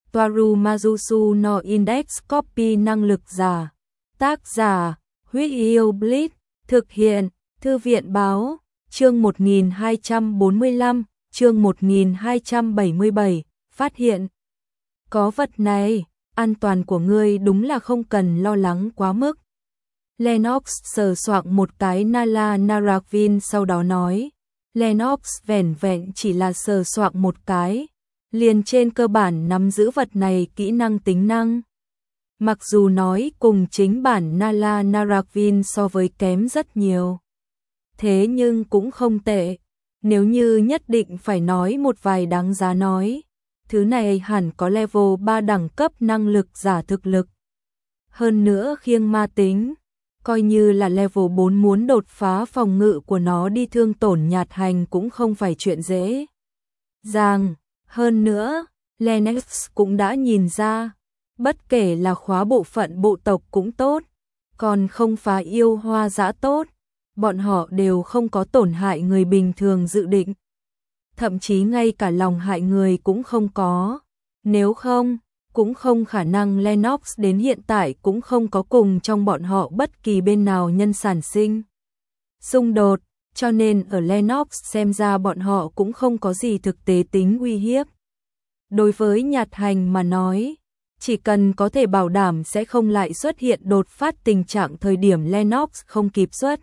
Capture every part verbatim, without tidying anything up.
Toaru Majusu no Index Copy năng lực giả. Tác giả, Huyết Yêu Blitz, thực hiện, Thư viện báo, chương một nghìn hai trăm bốn mươi lăm, chương một nghìn hai trăm bảy mươi bảy, phát hiện. Có vật này, an toàn của ngươi đúng là không cần lo lắng quá mức. Lennox sờ soạng một cái Nala Naravin sau đó nói. Lennox vẻn vẹn chỉ là sờ soạng một cái, liền trên cơ bản nắm giữ vật này kỹ năng tính năng. Mặc dù nói cùng chính bản Nala Naravin so với kém rất nhiều. Thế nhưng cũng không tệ. Nếu như nhất định phải nói một vài đáng giá nói, thứ này hẳn có level ba đẳng cấp năng lực giả thực lực. Hơn nữa khiêng ma tính, coi như là level bốn muốn đột phá phòng ngự của nó đi thương tổn nhạt hành cũng không phải chuyện dễ dàng. Hơn nữa, Lennox cũng đã nhìn ra, bất kể là khóa bộ phận bộ tộc cũng tốt, còn không phá yêu hoa dã tốt, bọn họ đều không có tổn hại người bình thường dự định. Thậm chí ngay cả lòng hại người cũng không có. Nếu không, cũng không khả năng Lennox đến hiện tại cũng không có cùng trong bọn họ bất kỳ bên nào nhân sản sinh xung đột, cho nên ở Lennox xem ra bọn họ cũng không có gì thực tế tính uy hiếp. Đối với nhạt hành mà nói, chỉ cần có thể bảo đảm sẽ không lại xuất hiện đột phát tình trạng thời điểm Lennox không kịp xuất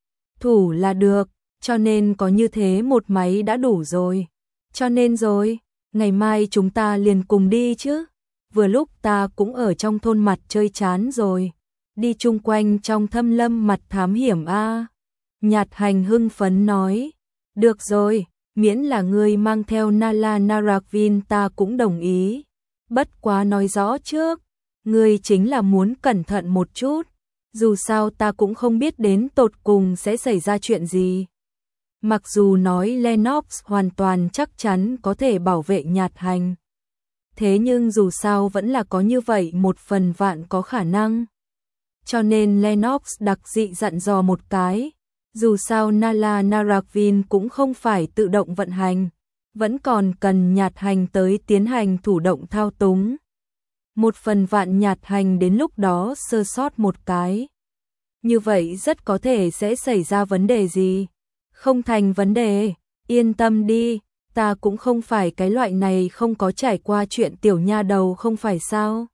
thủ là được, cho nên có như thế một máy đã đủ rồi. Cho nên rồi, ngày mai chúng ta liền cùng đi chứ. Vừa lúc ta cũng ở trong thôn mặt chơi chán rồi, đi chung quanh trong thâm lâm mặt thám hiểm a. Nhạt hành hưng phấn nói, được rồi, miễn là ngươi mang theo Nala Naravin ta cũng đồng ý. Bất quá nói rõ trước, ngươi chính là muốn cẩn thận một chút, dù sao ta cũng không biết đến tột cùng sẽ xảy ra chuyện gì. Mặc dù nói Lennox hoàn toàn chắc chắn có thể bảo vệ nhạt hành, thế nhưng dù sao vẫn là có như vậy một phần vạn có khả năng. Cho nên Lennox đặc dị dặn dò một cái, dù sao Nala Naravin cũng không phải tự động vận hành, vẫn còn cần nhạt hành tới tiến hành thủ động thao túng. Một phần vạn nhạt hành đến lúc đó sơ sót một cái, như vậy rất có thể sẽ xảy ra vấn đề gì. Không thành vấn đề, yên tâm đi, ta cũng không phải cái loại này không có trải qua chuyện tiểu nha đầu không phải sao.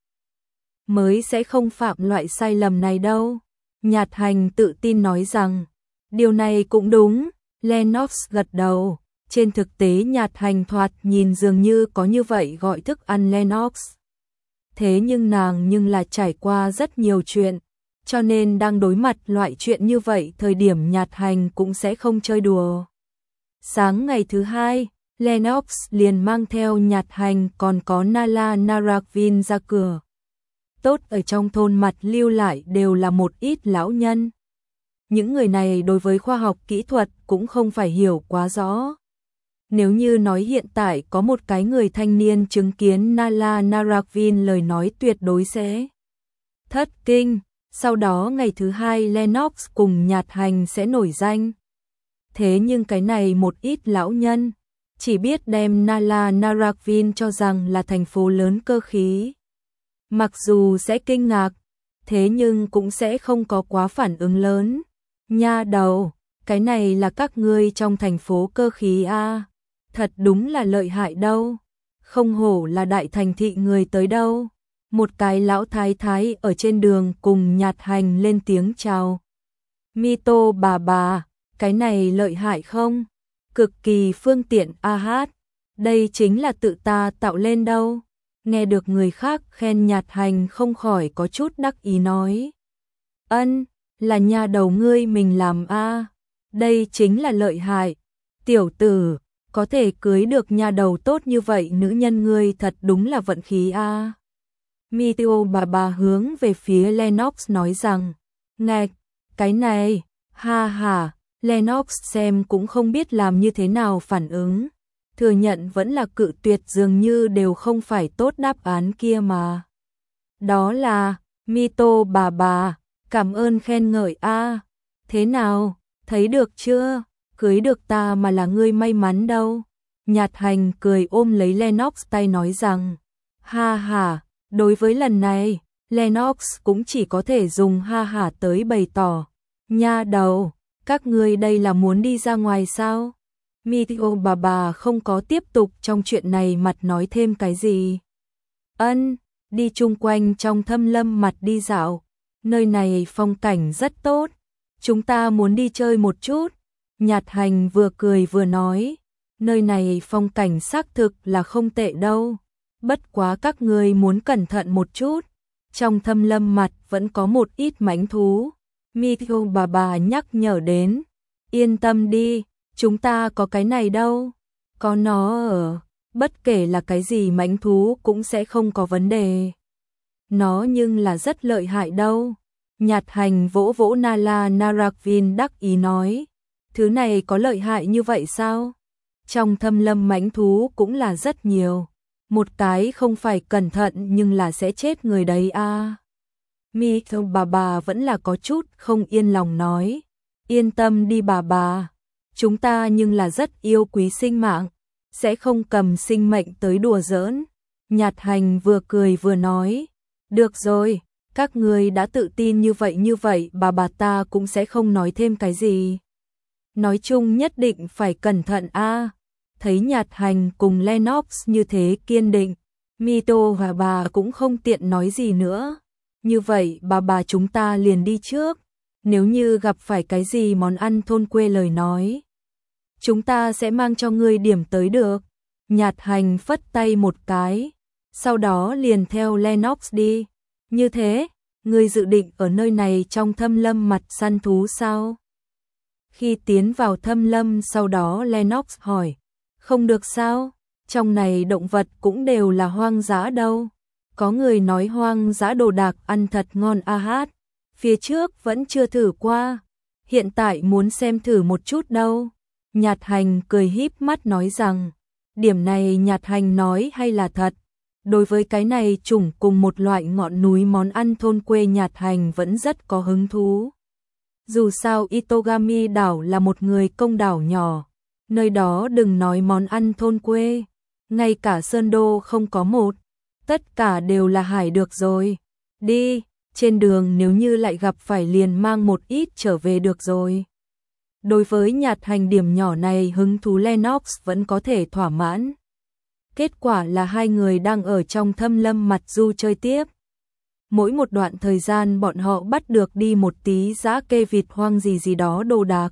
Mới sẽ không phạm loại sai lầm này đâu. Nhạt hành tự tin nói rằng, điều này cũng đúng. Lennox gật đầu, trên thực tế nhạt hành thoạt nhìn dường như có như vậy gọi thức ăn Lennox. Thế nhưng nàng nhưng là trải qua rất nhiều chuyện, cho nên đang đối mặt loại chuyện như vậy thời điểm nhạt hành cũng sẽ không chơi đùa. Sáng ngày thứ hai, Lennox liền mang theo nhạt hành còn có Nala Naravin ra cửa. Tốt ở trong thôn mặt lưu lại đều là một ít lão nhân. Những người này đối với khoa học kỹ thuật cũng không phải hiểu quá rõ. Nếu như nói hiện tại có một cái người thanh niên chứng kiến Nala Naravin lời nói tuyệt đối sẽ thất kinh. Sau đó ngày thứ hai Lennox cùng nhạt hành sẽ nổi danh. Thế nhưng cái này một ít lão nhân chỉ biết đem Nala Naravin cho rằng là thành phố lớn cơ khí. Mặc dù sẽ kinh ngạc, thế nhưng cũng sẽ không có quá phản ứng lớn. Nha đầu, cái này là các ngươi trong thành phố cơ khí a, thật đúng là lợi hại đâu. Không hổ là đại thành thị người tới đâu. Một cái lão thái thái ở trên đường cùng nhạt hành lên tiếng chào. Mito bà bà, cái này lợi hại không? Cực kỳ phương tiện a hát. Đây chính là tự ta tạo lên đâu. Nghe được người khác khen nhạt hành không khỏi có chút đắc ý nói. Ân, là nhà đầu ngươi mình làm a. Đây chính là lợi hại. Tiểu tử, có thể cưới được nhà đầu tốt như vậy nữ nhân ngươi thật đúng là vận khí a. Mito bà bà hướng về phía Lennox nói rằng, ngạch, cái này, ha ha, Lennox xem cũng không biết làm như thế nào phản ứng, thừa nhận vẫn là cự tuyệt dường như đều không phải tốt đáp án kia mà. Đó là, Mito bà bà, cảm ơn khen ngợi a. Thế nào, thấy được chưa, cưới được ta mà là ngươi may mắn đâu. Nhạt hành cười ôm lấy Lennox tay nói rằng, Ha ha, đối với lần này, Lennox cũng chỉ có thể dùng ha ha tới bày tỏ. Nha đầu, các ngươi đây là muốn đi ra ngoài sao? Meteor bà bà không có tiếp tục trong chuyện này mặt nói thêm cái gì. Ân, đi chung quanh trong thâm lâm mặt đi dạo. Nơi này phong cảnh rất tốt. Chúng ta muốn đi chơi một chút. Nhạt Hành vừa cười vừa nói. Nơi này phong cảnh xác thực là không tệ đâu. Bất quá các ngươi muốn cẩn thận một chút. Trong thâm lâm mặt vẫn có một ít mãnh thú. Meteor bà bà nhắc nhở đến. Yên tâm đi, chúng ta có cái này đâu. Có nó ở, bất kể là cái gì mãnh thú cũng sẽ không có vấn đề. Nó nhưng là rất lợi hại đâu. Nhạt Hành vỗ vỗ Nala Narakvin đắc ý nói. Thứ này có lợi hại như vậy sao? Trong thâm lâm mãnh thú cũng là rất nhiều. Một cái không phải cẩn thận nhưng là sẽ chết người đấy a. À. Meteor bà bà vẫn là có chút không yên lòng nói. Yên tâm đi bà bà. Chúng ta nhưng là rất yêu quý sinh mạng. Sẽ không cầm sinh mệnh tới đùa giỡn. Nhạt Hành vừa cười vừa nói. Được rồi, các ngươi đã tự tin như vậy như vậy bà bà ta cũng sẽ không nói thêm cái gì. Nói chung nhất định phải cẩn thận a. À. Thấy Nhạt Hành cùng Lennox như thế kiên định. Mito và bà cũng không tiện nói gì nữa. Như vậy bà bà chúng ta liền đi trước. Nếu như gặp phải cái gì món ăn thôn quê lời nói. Chúng ta sẽ mang cho ngươi điểm tới được. Nhạt Hành phất tay một cái. Sau đó liền theo Lennox đi. Như thế, ngươi dự định ở nơi này trong thâm lâm mặt săn thú sao? Khi tiến vào thâm lâm sau đó Lennox hỏi. Không được sao? Trong này động vật cũng đều là hoang dã đâu. Có người nói hoang dã đồ đạc ăn thật ngon a hát. Phía trước vẫn chưa thử qua. Hiện tại muốn xem thử một chút đâu. Nhạt Hành cười híp mắt nói rằng. Điểm này Nhạt Hành nói hay là thật? Đối với cái này chủng cùng một loại ngọn núi món ăn thôn quê Nhạt Hành vẫn rất có hứng thú. Dù sao Itogami đảo là một người công đảo nhỏ. Nơi đó đừng nói món ăn thôn quê. Ngay cả Sơn Đô không có một. Tất cả đều là hải được rồi. Đi, trên đường nếu như lại gặp phải liền mang một ít trở về được rồi. Đối với Nhạt Hành điểm nhỏ này hứng thú Lennox vẫn có thể thỏa mãn. Kết quả là hai người đang ở trong thâm lâm mặt du chơi tiếp. Mỗi một đoạn thời gian bọn họ bắt được đi một tí dã kê vịt hoang gì gì đó đồ đạc.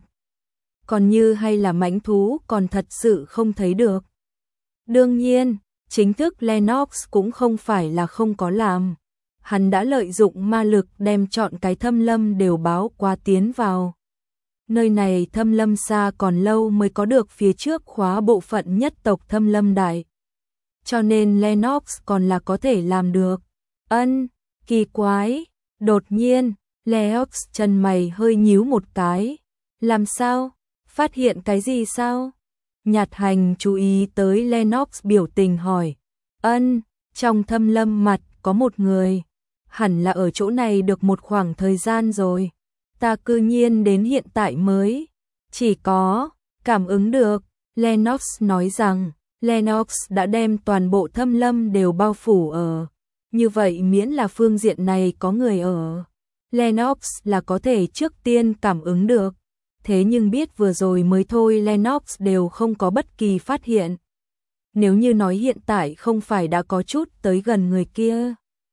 Còn như hay là mãnh thú còn thật sự không thấy được. Đương nhiên, chính thức Lennox cũng không phải là không có làm. Hắn đã lợi dụng ma lực đem chọn cái thâm lâm đều báo qua tiến vào. Nơi này thâm lâm xa còn lâu mới có được phía trước khóa bộ phận nhất tộc thâm lâm đại. Cho nên Lennox còn là có thể làm được. Ân, kỳ quái. Đột nhiên, Lennox chân mày hơi nhíu một cái. Làm sao? Phát hiện cái gì sao? Nhạt Hành chú ý tới Lennox biểu tình hỏi. Ân, trong thâm lâm mặt có một người. Hẳn là ở chỗ này được một khoảng thời gian rồi. Ta cư nhiên đến hiện tại mới. Chỉ có, cảm ứng được. Lennox nói rằng, Lennox đã đem toàn bộ thâm lâm đều bao phủ ở. Như vậy miễn là phương diện này có người ở. Lennox là có thể trước tiên cảm ứng được. Thế nhưng biết vừa rồi mới thôi Lennox đều không có bất kỳ phát hiện. Nếu như nói hiện tại không phải đã có chút tới gần người kia.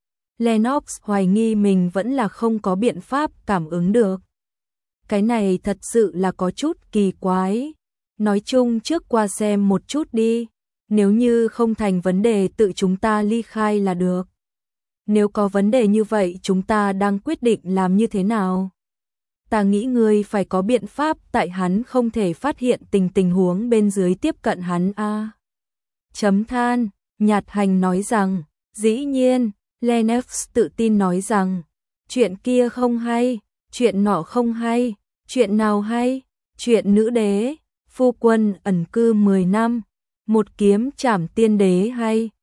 Lennox hoài nghi mình vẫn là không có biện pháp cảm ứng được. Cái này thật sự là có chút kỳ quái. Nói chung trước qua xem một chút đi. Nếu như không thành vấn đề tự chúng ta ly khai là được. Nếu có vấn đề như vậy chúng ta đang quyết định làm như thế nào? Ta nghĩ ngươi phải có biện pháp tại hắn không thể phát hiện tình tình huống bên dưới tiếp cận hắn a. À. Chấm than, Nhạt Hành nói rằng, dĩ nhiên, Lennox tự tin nói rằng, chuyện kia không hay, chuyện nọ không hay, chuyện nào hay, chuyện nữ đế, phu quân ẩn cư mười năm, một kiếm trảm tiên đế hay.